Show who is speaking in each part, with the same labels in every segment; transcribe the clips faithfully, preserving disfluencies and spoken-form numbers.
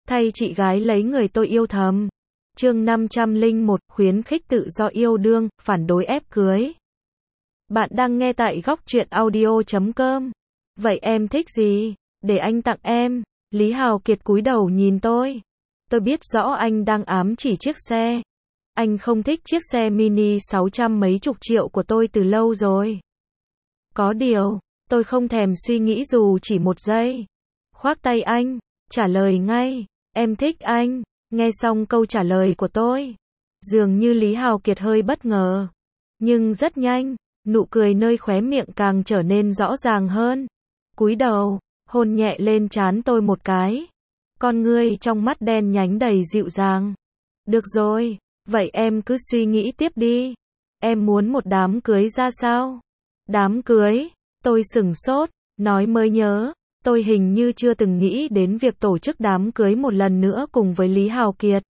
Speaker 1: thay chị gái lấy người tôi yêu thầm. Chương năm trăm lẻ một, khuyến khích tự do yêu đương, phản đối ép cưới. Bạn đang nghe tại góc truyện audio chấm com. Vậy em thích gì? Để anh tặng em. Lý Hào Kiệt cúi đầu nhìn tôi. Tôi biết rõ anh đang ám chỉ chiếc xe. Anh không thích chiếc xe mini sáu trăm mấy chục triệu của tôi từ lâu rồi. Có điều, tôi không thèm suy nghĩ dù chỉ một giây. Khoác tay anh, trả lời ngay, em thích anh. Nghe xong câu trả lời của tôi, dường như Lý Hào Kiệt hơi bất ngờ. Nhưng rất nhanh, nụ cười nơi khóe miệng càng trở nên rõ ràng hơn. Cúi đầu, hôn nhẹ lên trán tôi một cái. Con ngươi trong mắt đen nhánh đầy dịu dàng. Được rồi, vậy em cứ suy nghĩ tiếp đi. Em muốn một đám cưới ra sao? Đám cưới? Tôi sửng sốt, nói mới nhớ. Tôi hình như chưa từng nghĩ đến việc tổ chức đám cưới một lần nữa cùng với Lý Hào Kiệt.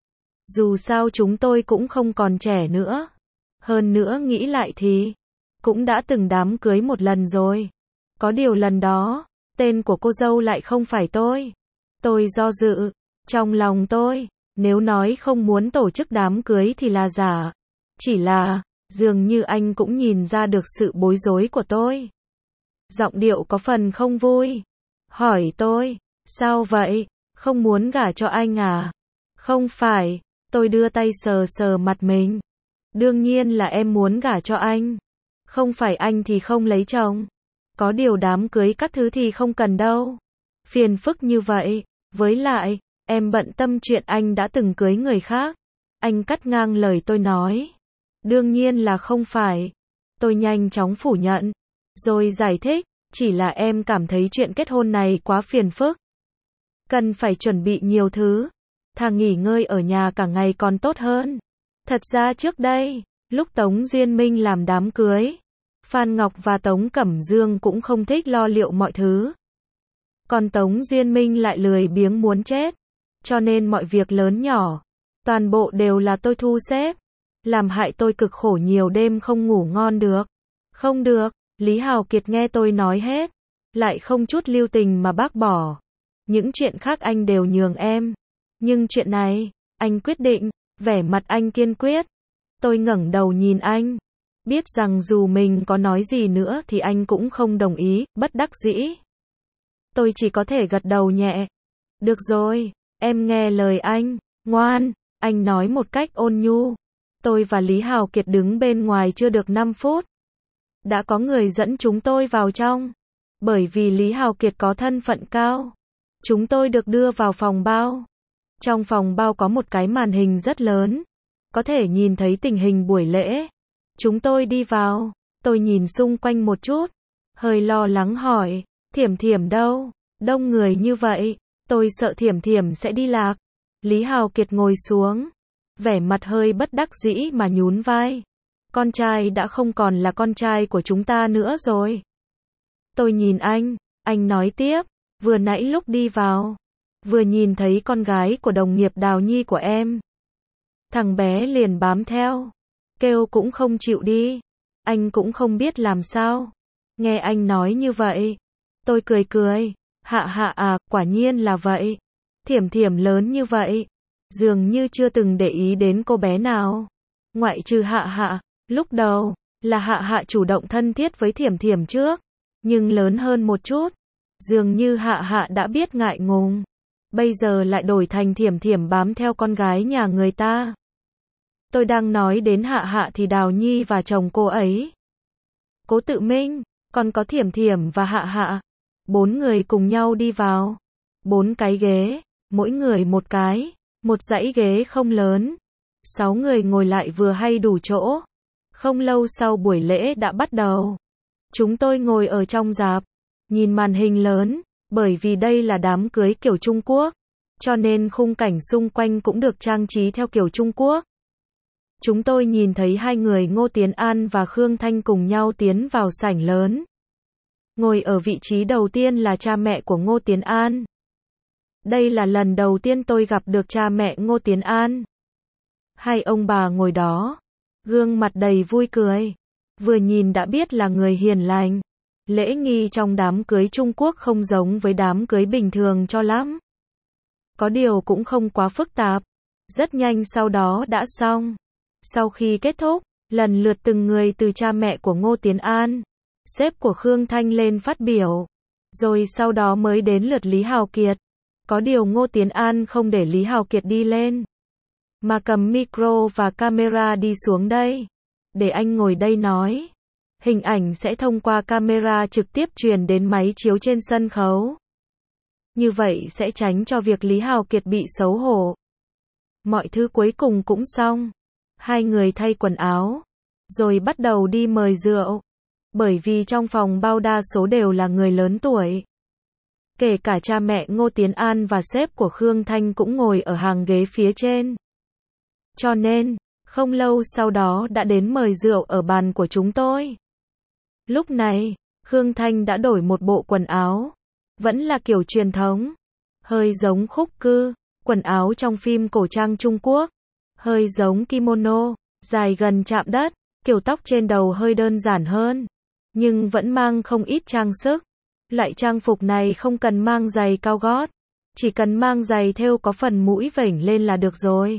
Speaker 1: Dù sao chúng tôi cũng không còn trẻ nữa. Hơn nữa nghĩ lại thì, cũng đã từng đám cưới một lần rồi. Có điều lần đó, tên của cô dâu lại không phải tôi. Tôi do dự, trong lòng tôi, nếu nói không muốn tổ chức đám cưới thì là giả. Chỉ là, dường như anh cũng nhìn ra được sự bối rối của tôi. Giọng điệu có phần không vui. Hỏi tôi, sao vậy? Không muốn gả cho anh à? Không phải, tôi đưa tay sờ sờ mặt mình. Đương nhiên là em muốn gả cho anh. Không phải anh thì không lấy chồng. Có điều đám cưới các thứ thì không cần đâu. Phiền phức như vậy. Với lại, em bận tâm chuyện anh đã từng cưới người khác. Anh cắt ngang lời tôi nói. Đương nhiên là không phải. Tôi nhanh chóng phủ nhận. Rồi giải thích, chỉ là em cảm thấy chuyện kết hôn này quá phiền phức. Cần phải chuẩn bị nhiều thứ. Thà nghỉ ngơi ở nhà cả ngày còn tốt hơn. Thật ra trước đây, lúc Tống Duyên Minh làm đám cưới, Phan Ngọc và Tống Cẩm Dương cũng không thích lo liệu mọi thứ. Còn Tống Duyên Minh lại lười biếng muốn chết. Cho nên mọi việc lớn nhỏ, toàn bộ đều là tôi thu xếp. Làm hại tôi cực khổ nhiều đêm không ngủ ngon được. Không được, Lý Hào Kiệt nghe tôi nói hết. Lại không chút lưu tình mà bác bỏ. Những chuyện khác anh đều nhường em. Nhưng chuyện này, anh quyết định. Vẻ mặt anh kiên quyết. Tôi ngẩng đầu nhìn anh. Biết rằng dù mình có nói gì nữa thì anh cũng không đồng ý, bất đắc dĩ. Tôi chỉ có thể gật đầu nhẹ. Được rồi, em nghe lời anh, ngoan, anh nói một cách ôn nhu. Tôi và Lý Hào Kiệt đứng bên ngoài chưa được năm phút. Đã có người dẫn chúng tôi vào trong. Bởi vì Lý Hào Kiệt có thân phận cao. Chúng tôi được đưa vào phòng bao. Trong phòng bao có một cái màn hình rất lớn. Có thể nhìn thấy tình hình buổi lễ. Chúng tôi đi vào. Tôi nhìn xung quanh một chút. Hơi lo lắng hỏi. Thiểm Thiểm đâu? Đông người như vậy. Tôi sợ Thiểm Thiểm sẽ đi lạc. Lý Hào Kiệt ngồi xuống. Vẻ mặt hơi bất đắc dĩ mà nhún vai. Con trai đã không còn là con trai của chúng ta nữa rồi. Tôi nhìn anh. Anh nói tiếp. Vừa nãy lúc đi vào. Vừa nhìn thấy con gái của đồng nghiệp Đào Nhi của em. Thằng bé liền bám theo. Kêu cũng không chịu đi. Anh cũng không biết làm sao. Nghe anh nói như vậy. Tôi cười cười. Hạ hạ à, quả nhiên là vậy. Thiểm Thiểm lớn như vậy. Dường như chưa từng để ý đến cô bé nào. Ngoại trừ Hạ Hạ. Lúc đầu, là Hạ Hạ chủ động thân thiết với Thiểm Thiểm trước. Nhưng lớn hơn một chút. Dường như Hạ Hạ đã biết ngại ngùng. Bây giờ lại đổi thành Thiểm Thiểm bám theo con gái nhà người ta. Tôi đang nói đến Hạ Hạ thì Đào Nhi và chồng cô ấy. Cố Tự Minh, còn có Thiểm Thiểm và Hạ Hạ. Bốn người cùng nhau đi vào. Bốn cái ghế, mỗi người một cái. Một dãy ghế không lớn. Sáu người ngồi lại vừa hay đủ chỗ. Không lâu sau buổi lễ đã bắt đầu. Chúng tôi ngồi ở trong rạp. Nhìn màn hình lớn. Bởi vì đây là đám cưới kiểu Trung Quốc. Cho nên khung cảnh xung quanh cũng được trang trí theo kiểu Trung Quốc. Chúng tôi nhìn thấy hai người Ngô Tiến An và Khương Thanh cùng nhau tiến vào sảnh lớn. Ngồi ở vị trí đầu tiên là cha mẹ của Ngô Tiến An. Đây là lần đầu tiên tôi gặp được cha mẹ Ngô Tiến An. Hai ông bà ngồi đó. Gương mặt đầy vui cười. Vừa nhìn đã biết là người hiền lành. Lễ nghi trong đám cưới Trung Quốc không giống với đám cưới bình thường cho lắm. Có điều cũng không quá phức tạp. Rất nhanh sau đó đã xong. Sau khi kết thúc, lần lượt từng người từ cha mẹ của Ngô Tiến An, sếp của Khương Thanh lên phát biểu. Rồi sau đó mới đến lượt Lý Hào Kiệt. Có điều Ngô Tiến An không để Lý Hào Kiệt đi lên, mà cầm micro và camera đi xuống đây. Để anh ngồi đây nói. Hình ảnh sẽ thông qua camera trực tiếp truyền đến máy chiếu trên sân khấu. Như vậy sẽ tránh cho việc Lý Hào Kiệt bị xấu hổ. Mọi thứ cuối cùng cũng xong. Hai người thay quần áo, rồi bắt đầu đi mời rượu. Bởi vì trong phòng bao đa số đều là người lớn tuổi. Kể cả cha mẹ Ngô Tiến An và sếp của Khương Thanh cũng ngồi ở hàng ghế phía trên. Cho nên, không lâu sau đó đã đến mời rượu ở bàn của chúng tôi. Lúc này, Khương Thanh đã đổi một bộ quần áo. Vẫn là kiểu truyền thống. Hơi giống khúc cư, quần áo trong phim cổ trang Trung Quốc. Hơi giống kimono, dài gần chạm đất, kiểu tóc trên đầu hơi đơn giản hơn. Nhưng vẫn mang không ít trang sức. Loại trang phục này không cần mang giày cao gót. Chỉ cần mang giày thêu có phần mũi vểnh lên là được rồi.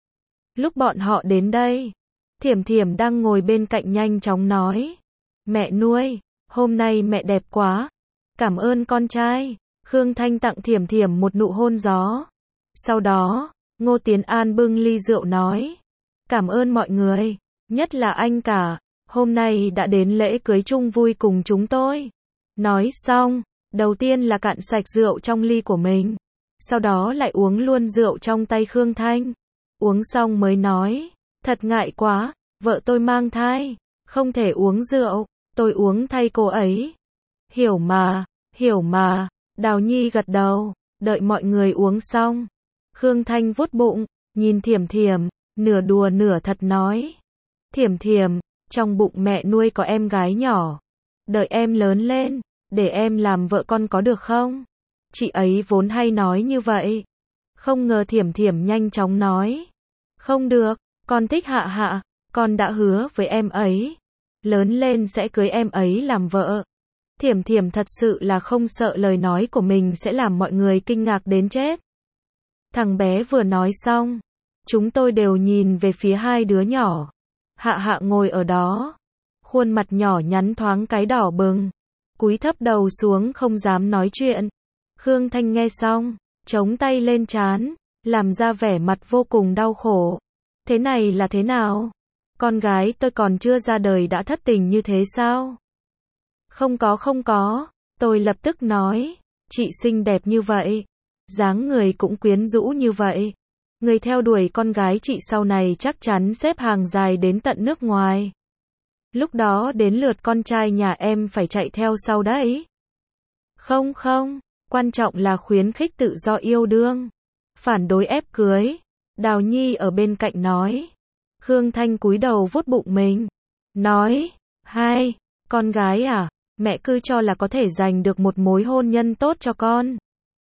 Speaker 1: Lúc bọn họ đến đây, Thiểm Thiểm đang ngồi bên cạnh nhanh chóng nói. Mẹ nuôi, hôm nay mẹ đẹp quá. Cảm ơn con trai. Khương Thanh tặng Thiểm Thiểm một nụ hôn gió. Sau đó, Ngô Tiến An bưng ly rượu nói. Cảm ơn mọi người, nhất là anh cả. Hôm nay đã đến lễ cưới chung vui cùng chúng tôi. Nói xong, đầu tiên là cạn sạch rượu trong ly của mình. Sau đó lại uống luôn rượu trong tay Khương Thanh. Uống xong mới nói. Thật ngại quá, vợ tôi mang thai. Không thể uống rượu, tôi uống thay cô ấy. Hiểu mà, hiểu mà. Đào Nhi gật đầu, đợi mọi người uống xong. Khương Thanh vuốt bụng, nhìn Thiểm Thiểm, nửa đùa nửa thật nói. Thiểm Thiểm, trong bụng mẹ nuôi có em gái nhỏ. Đợi em lớn lên, để em làm vợ con có được không? Chị ấy vốn hay nói như vậy. Không ngờ Thiểm Thiểm nhanh chóng nói. Không được, con thích Hạ Hạ, con đã hứa với em ấy. Lớn lên sẽ cưới em ấy làm vợ. Thiểm Thiểm thật sự là không sợ lời nói của mình sẽ làm mọi người kinh ngạc đến chết. Thằng bé vừa nói xong, chúng tôi đều nhìn về phía hai đứa nhỏ. Hạ Hạ ngồi ở đó, khuôn mặt nhỏ nhắn thoáng cái đỏ bừng, cúi thấp đầu xuống không dám nói chuyện. Khương Thanh nghe xong, chống tay lên trán, làm ra vẻ mặt vô cùng đau khổ. Thế này là thế nào? Con gái tôi còn chưa ra đời đã thất tình như thế sao? Không có không có, tôi lập tức nói, chị xinh đẹp như vậy, dáng người cũng quyến rũ như vậy. Người theo đuổi con gái chị sau này chắc chắn xếp hàng dài đến tận nước ngoài. Lúc đó đến lượt con trai nhà em phải chạy theo sau đấy. Không không, quan trọng là khuyến khích tự do yêu đương. Phản đối ép cưới. Đào Nhi ở bên cạnh nói. Khương Thanh cúi đầu vuốt bụng mình. Nói, hai, con gái à, mẹ cứ cho là có thể giành được một mối hôn nhân tốt cho con.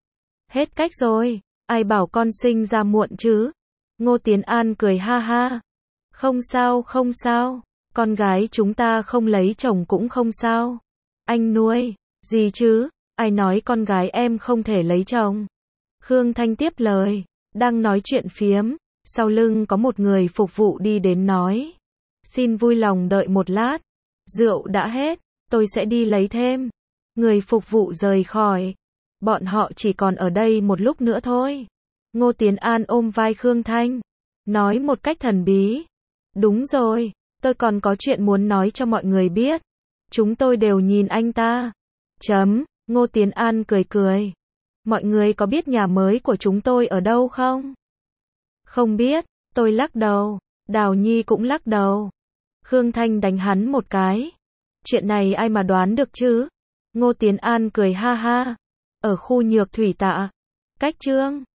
Speaker 1: Hết cách rồi, ai bảo con sinh ra muộn chứ? Ngô Tiến An cười ha ha. Không sao không sao, con gái chúng ta không lấy chồng cũng không sao. Anh nuôi, gì chứ, ai nói con gái em không thể lấy chồng? Khương Thanh tiếp lời, đang nói chuyện phiếm, sau lưng có một người phục vụ đi đến nói. Xin vui lòng đợi một lát, rượu đã hết, tôi sẽ đi lấy thêm. Người phục vụ rời khỏi. Bọn họ chỉ còn ở đây một lúc nữa thôi. Ngô Tiến An ôm vai Khương Thanh, nói một cách thần bí. Đúng rồi, tôi còn có chuyện muốn nói cho mọi người biết. Chúng tôi đều nhìn anh ta. Chấm, Ngô Tiến An cười cười. Mọi người có biết nhà mới của chúng tôi ở đâu không? Không biết, tôi lắc đầu. Đào Nhi cũng lắc đầu. Khương Thanh đánh hắn một cái. Chuyện này ai mà đoán được chứ? Ngô Tiến An cười ha ha. Ở khu Nhược Thủy Tạ. Cách Trương.